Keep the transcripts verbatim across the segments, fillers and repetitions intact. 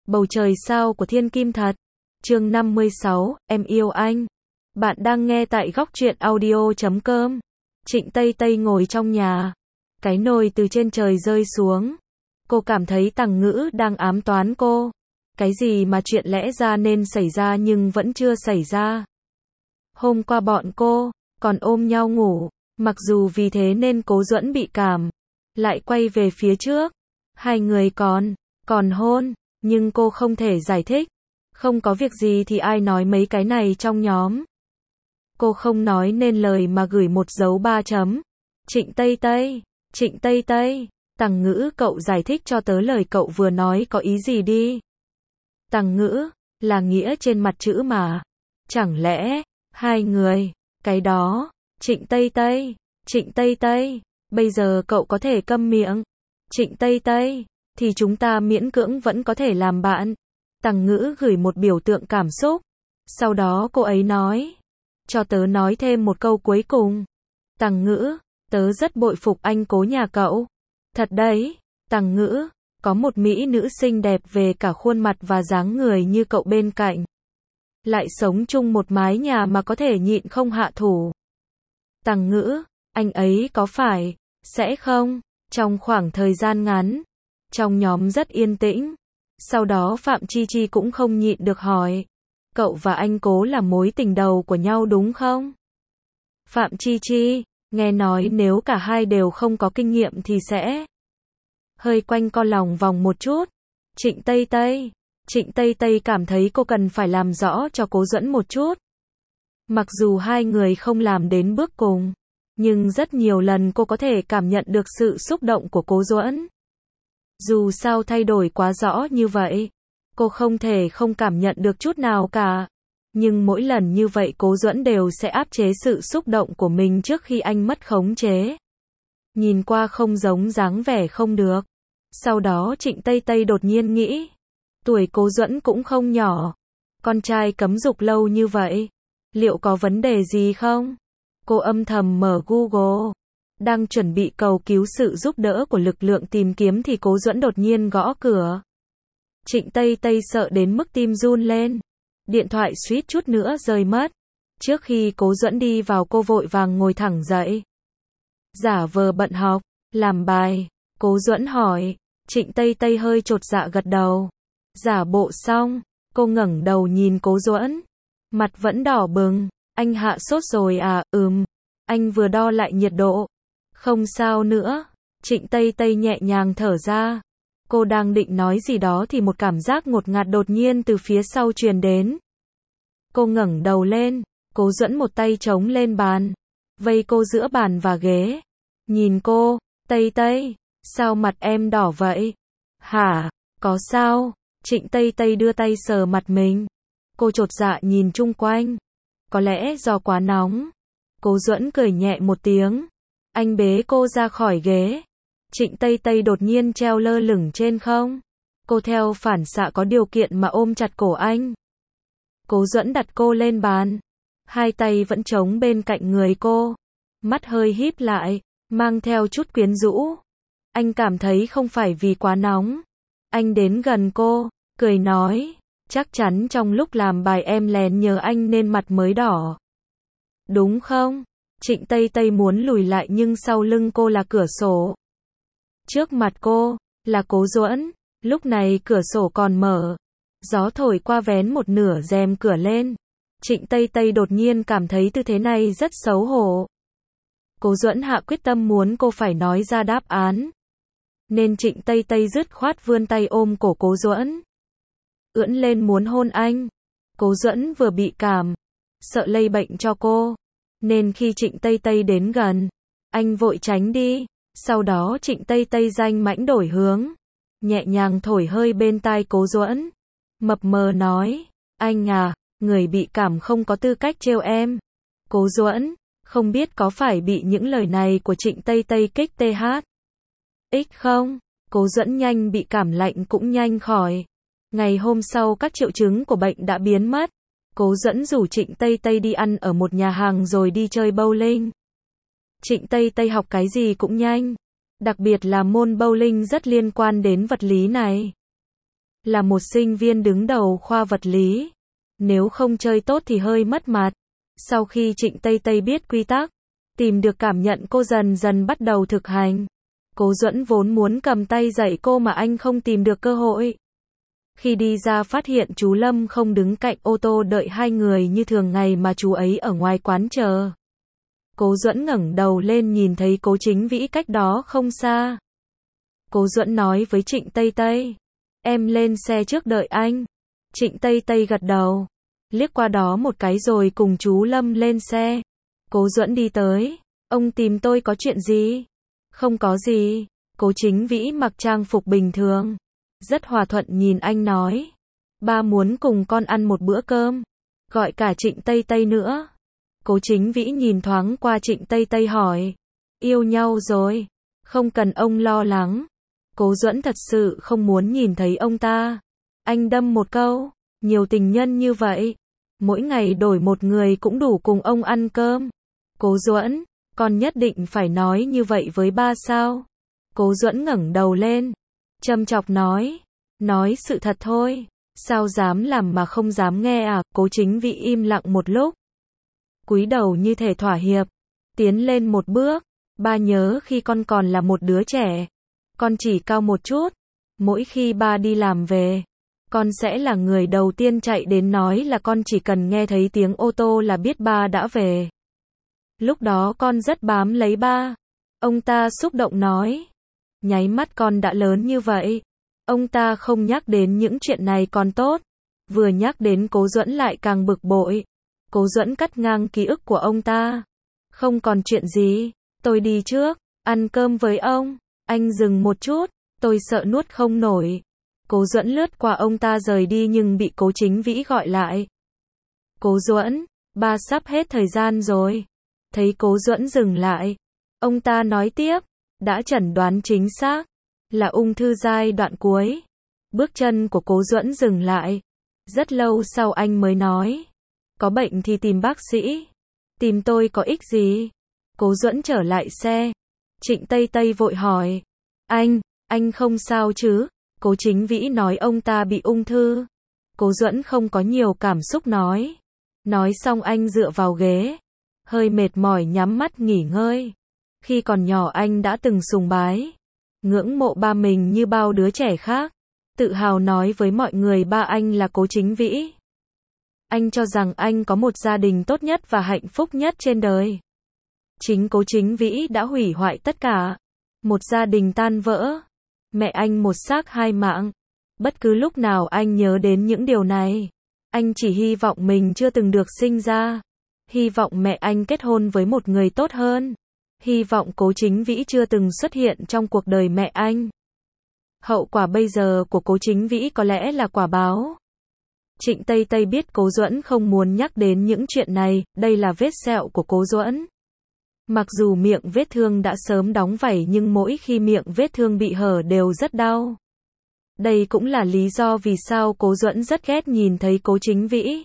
Bầu trời sao của thiên kim thật. Chương năm mươi sáu, em yêu anh. Bạn đang nghe tại góc truyện audio chấm com. Trịnh Tây Tây ngồi trong nhà. Cái nồi từ trên trời rơi xuống. Cô cảm thấy Tằng Ngữ đang ám toán cô. Cái gì mà chuyện lẽ ra nên xảy ra nhưng vẫn chưa xảy ra. Hôm qua bọn cô còn ôm nhau ngủ. Mặc dù vì thế nên Cố Duẫn bị cảm. Lại quay về phía trước. Hai người còn, còn hôn. Nhưng cô không thể giải thích. Không có việc gì thì ai nói mấy cái này trong nhóm. Cô không nói nên lời mà gửi một dấu ba chấm. Trịnh Tây Tây, Trịnh Tây Tây, Tằng Ngữ cậu giải thích cho tớ lời cậu vừa nói có ý gì đi. Tằng Ngữ, là nghĩa trên mặt chữ mà. Chẳng lẽ, hai người, cái đó, Trịnh Tây Tây, Trịnh Tây Tây, bây giờ cậu có thể câm miệng. Trịnh Tây Tây, thì chúng ta miễn cưỡng vẫn có thể làm bạn. Tằng Ngữ gửi một biểu tượng cảm xúc. Sau đó cô ấy nói. Cho tớ nói thêm một câu cuối cùng. Tằng Ngữ, tớ rất bội phục anh Cố nhà cậu. Thật đấy, Tằng Ngữ, có một mỹ nữ xinh đẹp về cả khuôn mặt và dáng người như cậu bên cạnh. Lại sống chung một mái nhà mà có thể nhịn không hạ thủ. Tằng Ngữ, anh ấy có phải, sẽ không? Trong khoảng thời gian ngắn, trong nhóm rất yên tĩnh. Sau đó Phạm Chi Chi cũng không nhịn được hỏi. Cậu và anh Cố là mối tình đầu của nhau đúng không? Phạm Chi Chi, nghe nói nếu cả hai đều không có kinh nghiệm thì sẽ hơi quanh co lòng vòng một chút. Trịnh Tây Tây, Trịnh Tây Tây cảm thấy cô cần phải làm rõ cho Cố Duẫn một chút. Mặc dù hai người không làm đến bước cùng, nhưng rất nhiều lần cô có thể cảm nhận được sự xúc động của Cố Duẫn. Dù sao thay đổi quá rõ như vậy, cô không thể không cảm nhận được chút nào cả. Nhưng mỗi lần như vậy Cố Duẫn đều sẽ áp chế sự xúc động của mình trước khi anh mất khống chế. Nhìn qua không giống dáng vẻ không được. Sau đó Trịnh Tây Tây đột nhiên nghĩ. Tuổi Cố Duẫn cũng không nhỏ. Con trai cấm dục lâu như vậy. Liệu có vấn đề gì không? Cô âm thầm mở Google. Đang chuẩn bị cầu cứu sự giúp đỡ của lực lượng tìm kiếm thì Cố Duẫn đột nhiên gõ cửa. Trịnh Tây Tây sợ đến mức tim run lên. Điện thoại suýt chút nữa rơi mất. Trước khi Cố Duẫn đi vào cô vội vàng ngồi thẳng dậy. Giả vờ bận học, làm bài. Cố Duẫn hỏi. Trịnh Tây Tây hơi chột dạ gật đầu. Giả bộ xong, cô ngẩng đầu nhìn Cố Duẫn. Mặt vẫn đỏ bừng. Anh hạ sốt rồi à? Ừm. Anh vừa đo lại nhiệt độ. Không sao nữa. Trịnh Tây Tây nhẹ nhàng thở ra. Cô đang định nói gì đó thì một cảm giác ngột ngạt đột nhiên từ phía sau truyền đến. Cô ngẩng đầu lên. Cố Duẫn một tay chống lên bàn. Vây cô giữa bàn và ghế. Nhìn cô. Tây Tây. Sao mặt em đỏ vậy? Hả? Có sao? Trịnh Tây Tây đưa tay sờ mặt mình. Cô chột dạ nhìn chung quanh. Có lẽ do quá nóng. Cố Duẫn cười nhẹ một tiếng. Anh bế cô ra khỏi ghế. Trịnh Tây Tây đột nhiên treo lơ lửng trên không. Cô theo phản xạ có điều kiện mà ôm chặt cổ anh. Cố Duẫn đặt cô lên bàn. Hai tay vẫn chống bên cạnh người cô. Mắt hơi híp lại, mang theo chút quyến rũ. Anh cảm thấy không phải vì quá nóng. Anh đến gần cô, cười nói. Chắc chắn trong lúc làm bài em lén nhớ anh nên mặt mới đỏ. Đúng không? Trịnh Tây Tây muốn lùi lại nhưng sau lưng cô là cửa sổ. Trước mặt cô, là Cố Duẫn. Lúc này cửa sổ còn mở. Gió thổi qua vén một nửa rèm cửa lên. Trịnh Tây Tây đột nhiên cảm thấy tư thế này rất xấu hổ. Cố Duẫn hạ quyết tâm muốn cô phải nói ra đáp án. Nên Trịnh Tây Tây dứt khoát vươn tay ôm cổ Cố Duẫn. Ưỡn lên muốn hôn anh. Cố Duẫn vừa bị cảm. Sợ lây bệnh cho cô. Nên khi Trịnh Tây Tây đến gần, anh vội tránh đi. Sau đó Trịnh Tây Tây danh mãnh đổi hướng. Nhẹ nhàng thổi hơi bên tai Cố Duẫn. Mập mờ nói. Anh à, người bị cảm không có tư cách trêu em. Cố Duẫn, không biết có phải bị những lời này của Trịnh Tây Tây kích th. Ích không? Cố Duẫn nhanh bị cảm lạnh cũng nhanh khỏi. Ngày hôm sau các triệu chứng của bệnh đã biến mất. Cố Duẫn rủ Trịnh Tây Tây đi ăn ở một nhà hàng rồi đi chơi bowling. Trịnh Tây Tây học cái gì cũng nhanh. Đặc biệt là môn bowling rất liên quan đến vật lý này. là một sinh viên đứng đầu khoa vật lý. Nếu không chơi tốt thì hơi mất mặt. Sau khi Trịnh Tây Tây biết quy tắc, tìm được cảm nhận, cô dần dần bắt đầu thực hành. Cố Duẫn vốn muốn cầm tay dạy cô mà anh không tìm được cơ hội. Khi đi ra phát hiện chú Lâm không đứng cạnh ô tô đợi hai người như thường ngày mà chú ấy ở ngoài quán chờ. Cố Duẫn ngẩng đầu lên nhìn thấy Cố Chính Vĩ cách đó không xa. Cố Duẫn nói với Trịnh Tây Tây, em lên xe trước đợi anh. Trịnh Tây Tây gật đầu, liếc qua đó một cái rồi cùng chú Lâm lên xe. Cố Duẫn đi tới, ông tìm tôi có chuyện gì? Không có gì. Cố Chính Vĩ mặc trang phục bình thường, rất hòa thuận nhìn anh nói, ba muốn cùng con ăn một bữa cơm, gọi cả Trịnh Tây Tây nữa. Cố Chính Vĩ nhìn thoáng qua Trịnh Tây Tây hỏi, yêu nhau rồi, không cần ông lo lắng. Cố Duẫn thật sự không muốn nhìn thấy ông ta. Anh đâm một câu, nhiều tình nhân như vậy, mỗi ngày đổi một người cũng đủ cùng ông ăn cơm. Cố Duẫn, con nhất định phải nói như vậy với ba sao? Cố Duẫn ngẩng đầu lên, châm chọc nói, nói sự thật thôi, sao dám làm mà không dám nghe à? Cố Chính Vĩ im lặng một lúc, cúi đầu như thể thỏa hiệp, tiến lên một bước, ba nhớ khi con còn là một đứa trẻ, con chỉ cao một chút, mỗi khi ba đi làm về, con sẽ là người đầu tiên chạy đến nói là con chỉ cần nghe thấy tiếng ô tô là biết ba đã về. Lúc đó con rất bám lấy ba. Ông ta xúc động nói, nháy mắt con đã lớn như vậy. Ông ta không nhắc đến những chuyện này còn tốt, vừa nhắc đến Cố Duẫn lại càng bực bội. Cố Duẫn cắt ngang ký ức của ông ta, không còn chuyện gì, tôi đi trước, ăn cơm với ông. Anh dừng một chút, tôi sợ nuốt không nổi. Cố Duẫn lướt qua ông ta rời đi nhưng bị Cố Chính Vĩ gọi lại. Cố Duẫn, ba sắp hết thời gian rồi. Thấy Cố Duẫn dừng lại, ông ta nói tiếp, đã chẩn đoán chính xác, là ung thư giai đoạn cuối. Bước chân của Cố Duẫn dừng lại, rất lâu sau anh mới nói, có bệnh thì tìm bác sĩ, tìm tôi có ích gì? Cố Duẫn trở lại xe, Trịnh Tây Tây vội hỏi, anh, anh không sao chứ? Cố Chính Vĩ nói ông ta bị ung thư. Cố Duẫn không có nhiều cảm xúc nói. Nói xong anh dựa vào ghế, hơi mệt mỏi nhắm mắt nghỉ ngơi. Khi còn nhỏ anh đã từng sùng bái, ngưỡng mộ ba mình như bao đứa trẻ khác, tự hào nói với mọi người ba anh là Cố Chính Vĩ. Anh cho rằng anh có một gia đình tốt nhất và hạnh phúc nhất trên đời. Chính Cố Chính Vĩ đã hủy hoại tất cả. Một gia đình tan vỡ, mẹ anh một xác hai mạng. Bất cứ lúc nào anh nhớ đến những điều này, anh chỉ hy vọng mình chưa từng được sinh ra. Hy vọng mẹ anh kết hôn với một người tốt hơn. Hy vọng Cố Chính Vĩ chưa từng xuất hiện trong cuộc đời mẹ anh. Hậu quả bây giờ của Cố Chính Vĩ có lẽ là quả báo. Trịnh Tây Tây biết Cố Duẫn không muốn nhắc đến những chuyện này, đây là vết sẹo của Cố Duẫn. Mặc dù miệng vết thương đã sớm đóng vảy nhưng mỗi khi miệng vết thương bị hở đều rất đau. Đây cũng là lý do vì sao Cố Duẫn rất ghét nhìn thấy Cố Chính Vĩ.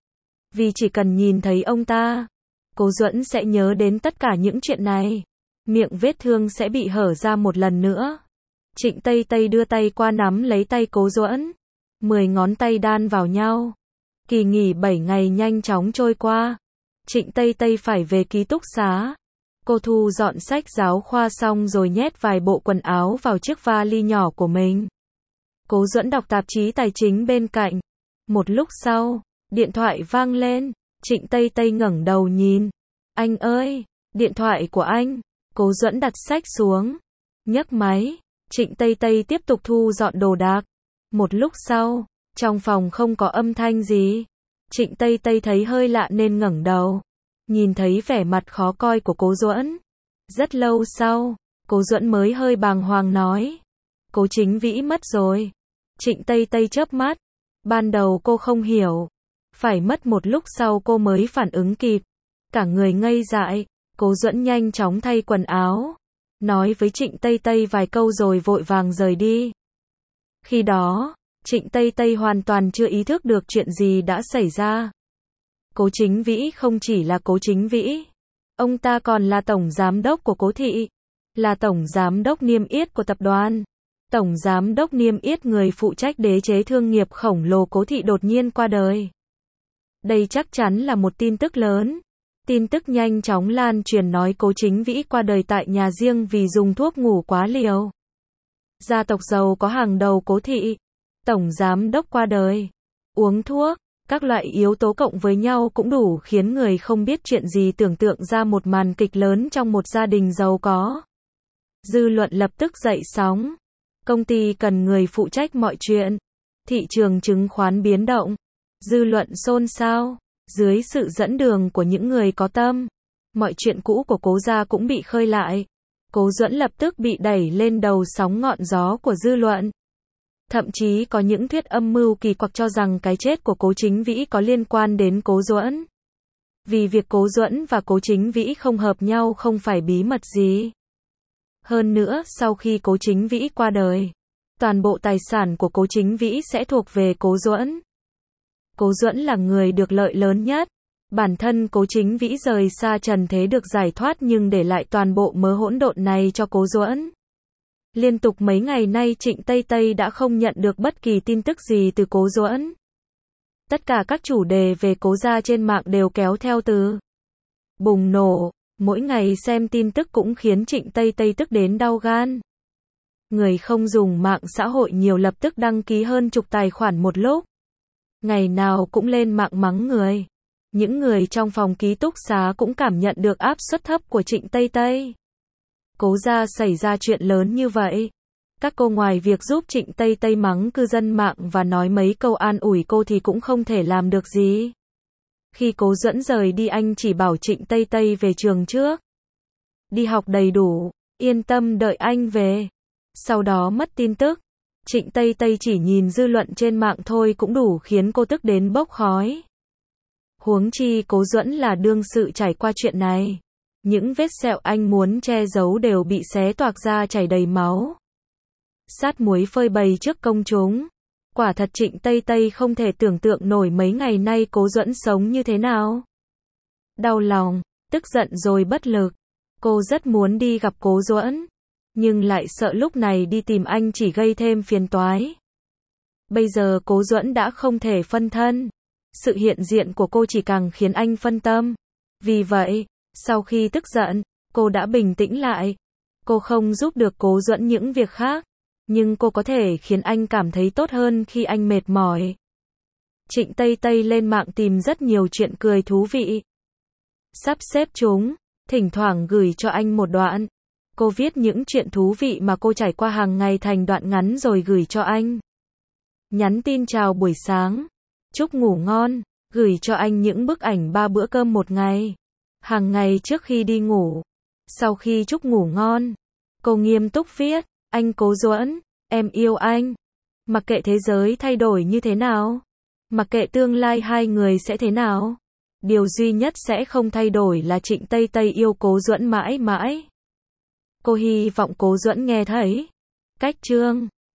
Vì chỉ cần nhìn thấy ông ta, Cố Duẫn sẽ nhớ đến tất cả những chuyện này. Miệng vết thương sẽ bị hở ra một lần nữa. Trịnh Tây Tây đưa tay qua nắm lấy tay Cố Duẫn. Mười ngón tay đan vào nhau. Kỳ nghỉ bảy ngày nhanh chóng trôi qua. Trịnh Tây Tây phải về ký túc xá. Cô thu dọn sách giáo khoa xong rồi nhét vài bộ quần áo vào chiếc vali nhỏ của mình. Cố Duẫn đọc tạp chí tài chính bên cạnh. Một lúc sau, điện thoại vang lên. Trịnh Tây Tây ngẩng đầu nhìn. Anh ơi, điện thoại của anh. Cố Duẫn đặt sách xuống, nhấc máy. Trịnh Tây Tây tiếp tục thu dọn đồ đạc. Một lúc sau, trong phòng không có âm thanh gì. Trịnh Tây Tây thấy hơi lạ nên ngẩng đầu. Nhìn thấy vẻ mặt khó coi của Cố Duẫn. Rất lâu sau, Cố Duẫn mới hơi bàng hoàng nói. Cố Chính Vĩ mất rồi. Trịnh Tây Tây chớp mắt. Ban đầu cô không hiểu. Phải mất một lúc sau cô mới phản ứng kịp. Cả người ngây dại. Cố Duẫn nhanh chóng thay quần áo. Nói với Trịnh Tây Tây vài câu rồi vội vàng rời đi. Khi đó, Trịnh Tây Tây hoàn toàn chưa ý thức được chuyện gì đã xảy ra. Cố Chính Vĩ không chỉ là Cố Chính Vĩ. Ông ta còn là tổng giám đốc của Cố thị. Là tổng giám đốc niêm yết của tập đoàn. Tổng giám đốc niêm yết người phụ trách đế chế thương nghiệp khổng lồ Cố Thị đột nhiên qua đời. Đây chắc chắn là một tin tức lớn. Tin tức nhanh chóng lan truyền nói Cố Chính Vĩ qua đời tại nhà riêng vì dùng thuốc ngủ quá liều. Gia tộc giàu có hàng đầu Cố Thị, tổng giám đốc qua đời, uống thuốc, các loại yếu tố cộng với nhau cũng đủ khiến người không biết chuyện gì tưởng tượng ra một màn kịch lớn trong một gia đình giàu có. Dư luận lập tức dậy sóng. Công ty cần người phụ trách mọi chuyện. Thị trường chứng khoán biến động. Dư luận xôn xao. Dưới sự dẫn đường của những người có tâm, mọi chuyện cũ của Cố gia cũng bị khơi lại. Cố Duẫn lập tức bị đẩy lên đầu sóng ngọn gió của dư luận. Thậm chí có những thuyết âm mưu kỳ quặc cho rằng cái chết của Cố Chính Vĩ có liên quan đến Cố Duẫn. Vì việc Cố Duẫn và Cố Chính Vĩ không hợp nhau không phải bí mật gì. Hơn nữa, sau khi Cố Chính Vĩ qua đời, toàn bộ tài sản của Cố Chính Vĩ sẽ thuộc về Cố Duẫn. Cố Duẫn là người được lợi lớn nhất. Bản thân Cố Chính Vĩ rời xa trần thế được giải thoát nhưng để lại toàn bộ mớ hỗn độn này cho Cố Duẫn. Liên tục mấy ngày nay Trịnh Tây Tây đã không nhận được bất kỳ tin tức gì từ Cố Duẫn. Tất cả các chủ đề về Cố gia trên mạng đều kéo theo từ bùng nổ. Mỗi ngày xem tin tức cũng khiến Trịnh Tây Tây tức đến đau gan. Người không dùng mạng xã hội nhiều lập tức đăng ký hơn chục tài khoản một lúc. Ngày nào cũng lên mạng mắng người. Những người trong phòng ký túc xá cũng cảm nhận được áp suất thấp của Trịnh Tây Tây. Cố gia xảy ra chuyện lớn như vậy. Các cô ngoài việc giúp Trịnh Tây Tây mắng cư dân mạng và nói mấy câu an ủi cô thì cũng không thể làm được gì. Khi Cố Duẫn rời đi anh chỉ bảo Trịnh Tây Tây về trường trước. Đi học đầy đủ, yên tâm đợi anh về. Sau đó mất tin tức. Trịnh Tây Tây chỉ nhìn dư luận trên mạng thôi cũng đủ khiến cô tức đến bốc khói. Huống chi Cố Duẫn là đương sự trải qua chuyện này. Những vết sẹo anh muốn che giấu đều bị xé toạc ra chảy đầy máu. Sát muối phơi bày trước công chúng. Quả thật Trịnh Tây Tây không thể tưởng tượng nổi mấy ngày nay Cố Duẫn sống như thế nào. Đau lòng, tức giận rồi bất lực. Cô rất muốn đi gặp Cố Duẫn, nhưng lại sợ lúc này đi tìm anh chỉ gây thêm phiền toái. Bây giờ Cố Duẫn đã không thể phân thân. Sự hiện diện của cô chỉ càng khiến anh phân tâm. Vì vậy, sau khi tức giận, cô đã bình tĩnh lại. Cô không giúp được Cố Duẫn những việc khác, nhưng cô có thể khiến anh cảm thấy tốt hơn khi anh mệt mỏi. Trịnh Tây Tây lên mạng tìm rất nhiều chuyện cười thú vị. Sắp xếp chúng, thỉnh thoảng gửi cho anh một đoạn. Cô viết những chuyện thú vị mà cô trải qua hàng ngày thành đoạn ngắn rồi gửi cho anh. Nhắn tin chào buổi sáng, chúc ngủ ngon, gửi cho anh những bức ảnh ba bữa cơm một ngày. Hàng ngày trước khi đi ngủ, sau khi chúc ngủ ngon, cô nghiêm túc viết, anh Cố Duẫn, em yêu anh. Mặc kệ thế giới thay đổi như thế nào, mặc kệ tương lai hai người sẽ thế nào, điều duy nhất sẽ không thay đổi là Trịnh Tây Tây yêu Cố Duẫn mãi mãi. Cô hy vọng Cố Duẫn nghe thấy. Cách chương